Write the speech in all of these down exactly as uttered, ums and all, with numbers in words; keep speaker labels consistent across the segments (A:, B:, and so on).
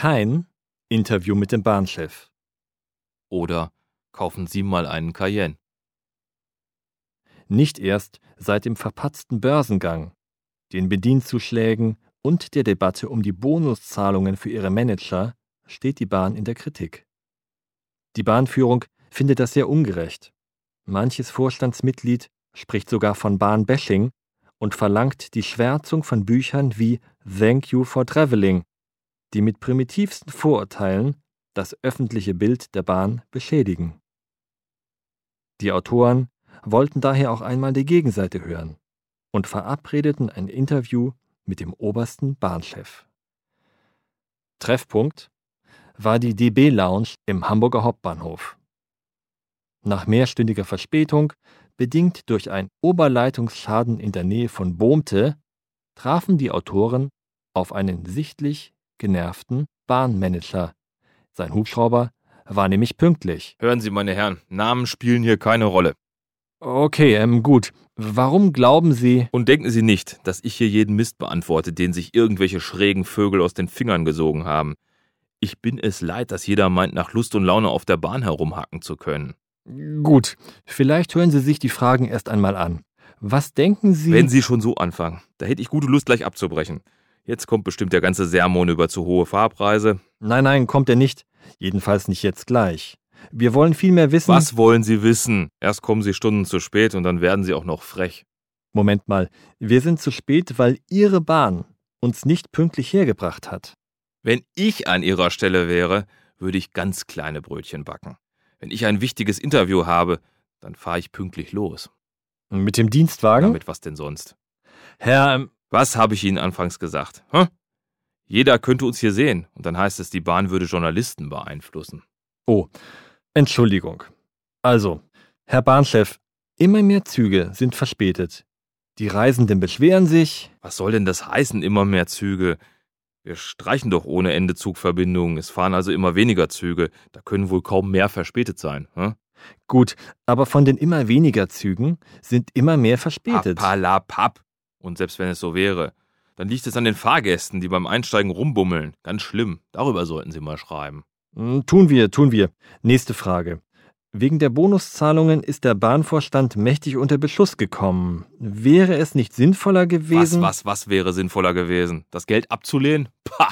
A: kein Interview mit dem Bahnchef.
B: Oder kaufen Sie mal einen Cayenne.
A: Nicht erst seit dem verpatzten Börsengang, den Bedienzuschlägen und der Debatte um die Bonuszahlungen für ihre Manager steht die Bahn in der Kritik. Die Bahnführung findet das sehr ungerecht. Manches Vorstandsmitglied spricht sogar von Bahnbashing und verlangt die Schwärzung von Büchern wie Thank You for Traveling, die mit primitivsten Vorurteilen das öffentliche Bild der Bahn beschädigen. Die Autoren wollten daher auch einmal die Gegenseite hören und verabredeten ein Interview mit dem obersten Bahnchef. Treffpunkt war die D B-Lounge im Hamburger Hauptbahnhof. Nach mehrstündiger Verspätung, bedingt durch einen Oberleitungsschaden in der Nähe von Bohmte, trafen die Autoren auf einen sichtlich genervten Bahnmanager. Sein Hubschrauber war nämlich pünktlich.
B: Hören Sie, meine Herren, Namen spielen hier keine Rolle.
A: Okay, ähm, gut. Warum glauben Sie...
B: Und denken Sie nicht, dass ich hier jeden Mist beantworte, den sich irgendwelche schrägen Vögel aus den Fingern gesogen haben. Ich bin es leid, dass jeder meint, nach Lust und Laune auf der Bahn herumhacken zu können.
A: Gut, vielleicht hören Sie sich die Fragen erst einmal an. Was denken Sie...
B: Wenn Sie schon so anfangen, da hätte ich gute Lust, gleich abzubrechen. Jetzt kommt bestimmt der ganze Sermon über zu hohe Fahrpreise.
A: Nein, nein, kommt er nicht. Jedenfalls nicht jetzt gleich. Wir wollen vielmehr wissen...
B: Was wollen Sie wissen? Erst kommen Sie Stunden zu spät und dann werden Sie auch noch frech.
A: Moment mal, wir sind zu spät, weil Ihre Bahn uns nicht pünktlich hergebracht hat.
B: Wenn ich an Ihrer Stelle wäre, würde ich ganz kleine Brötchen backen. Wenn ich ein wichtiges Interview habe, dann fahre ich pünktlich los.
A: Mit dem Dienstwagen?
B: Ja, mit was denn sonst?
A: Herr... Ähm,
B: was habe ich Ihnen anfangs gesagt? Hä? Jeder könnte uns hier sehen und dann heißt es, die Bahn würde Journalisten beeinflussen.
A: Oh, Entschuldigung. Also, Herr Bahnchef, immer mehr Züge sind verspätet. Die Reisenden beschweren sich.
B: Was soll denn das heißen, immer mehr Züge? Wir streichen doch ohne Ende Zugverbindungen. Es fahren also immer weniger Züge. Da können wohl kaum mehr verspätet sein. Hm?
A: Gut, aber von den immer weniger Zügen sind immer mehr verspätet.
B: Papalapap. Und selbst wenn es so wäre, dann liegt es an den Fahrgästen, die beim Einsteigen rumbummeln. Ganz schlimm. Darüber sollten Sie mal schreiben.
A: Tun wir, tun wir. Nächste Frage. Wegen der Bonuszahlungen ist der Bahnvorstand mächtig unter Beschuss gekommen. Wäre es nicht sinnvoller gewesen...
B: Was, was, was wäre sinnvoller gewesen? Das Geld abzulehnen? Pah!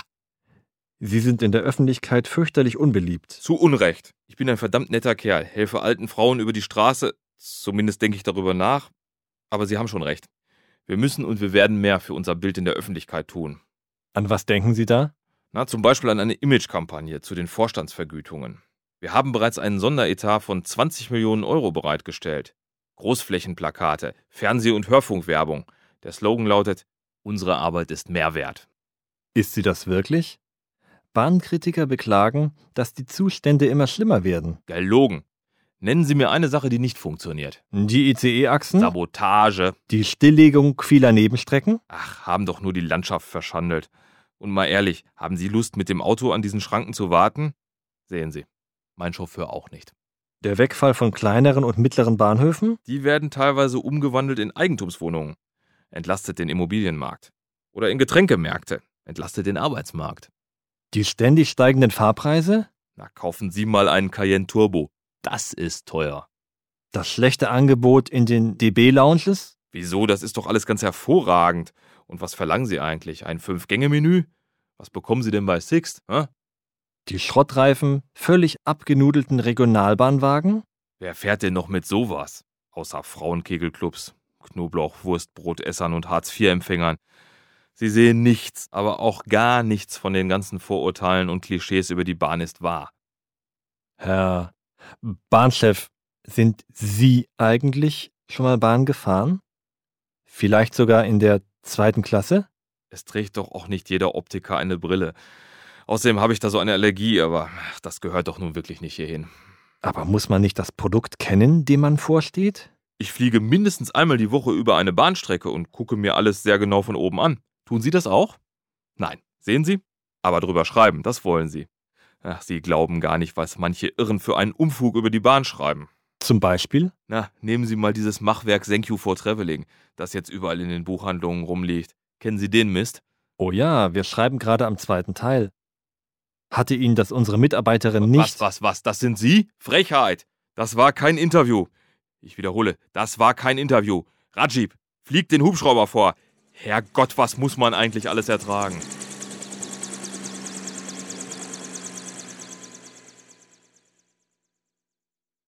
A: Sie sind in der Öffentlichkeit fürchterlich unbeliebt.
B: Zu Unrecht. Ich bin ein verdammt netter Kerl, helfe alten Frauen über die Straße. Zumindest denke ich darüber nach. Aber Sie haben schon recht. Wir müssen und wir werden mehr für unser Bild in der Öffentlichkeit tun.
A: An was denken Sie da?
B: Na, zum Beispiel an eine Imagekampagne zu den Vorstandsvergütungen. Wir haben bereits einen Sonderetat von zwanzig Millionen Euro bereitgestellt. Großflächenplakate, Fernseh- und Hörfunkwerbung. Der Slogan lautet, unsere Arbeit ist Mehrwert.
A: Ist sie das wirklich? Bahnkritiker beklagen, dass die Zustände immer schlimmer werden.
B: Gelogen. Nennen Sie mir eine Sache, die nicht funktioniert.
A: Die I C E-Achsen?
B: Sabotage.
A: Die Stilllegung vieler Nebenstrecken?
B: Ach, haben doch nur die Landschaft verschandelt. Und mal ehrlich, haben Sie Lust, mit dem Auto an diesen Schranken zu warten? Sehen Sie, mein Chauffeur auch nicht.
A: Der Wegfall von kleineren und mittleren Bahnhöfen?
B: Die werden teilweise umgewandelt in Eigentumswohnungen. Entlastet den Immobilienmarkt. Oder in Getränkemärkte. Entlastet den Arbeitsmarkt.
A: Die ständig steigenden Fahrpreise?
B: Na, kaufen Sie mal einen Cayenne Turbo. Das ist teuer.
A: Das schlechte Angebot in den D B-Lounges?
B: Wieso? Das ist doch alles ganz hervorragend. Und was verlangen Sie eigentlich? Ein Fünf-Gänge-Menü? Was bekommen Sie denn bei Sixt? Hä?
A: Die Schrottreifen, völlig abgenudelten Regionalbahnwagen?
B: Wer fährt denn noch mit sowas? Außer Frauenkegelclubs, Knoblauch-Wurstbrotessern und Hartz-vier-Empfängern. Sie sehen nichts, aber auch gar nichts von den ganzen Vorurteilen und Klischees über die Bahn ist wahr.
A: Herr Bahnchef, sind Sie eigentlich schon mal Bahn gefahren? Vielleicht sogar in der zweiten Klasse?
B: Es trägt doch auch nicht jeder Optiker eine Brille. Außerdem habe ich da so eine Allergie, aber das gehört doch nun wirklich nicht hierhin.
A: Aber muss man nicht das Produkt kennen, dem man vorsteht?
B: Ich fliege mindestens einmal die Woche über eine Bahnstrecke und gucke mir alles sehr genau von oben an. Tun Sie das auch? Nein, sehen Sie? Aber drüber schreiben, das wollen Sie. Ach, Sie glauben gar nicht, was manche Irren für einen Umfug über die Bahn schreiben.
A: Zum Beispiel?
B: Na, nehmen Sie mal dieses Machwerk Thank You for Traveling, das jetzt überall in den Buchhandlungen rumliegt. Kennen Sie den Mist?
A: Oh ja, wir schreiben gerade am zweiten Teil. Hatte Ihnen das unsere Mitarbeiterin
B: Was,
A: nicht...
B: was, was, das sind Sie? Frechheit! Das war kein Interview. Ich wiederhole, das war kein Interview. Rajib, flieg den Hubschrauber vor. Herrgott, was muss man eigentlich alles ertragen?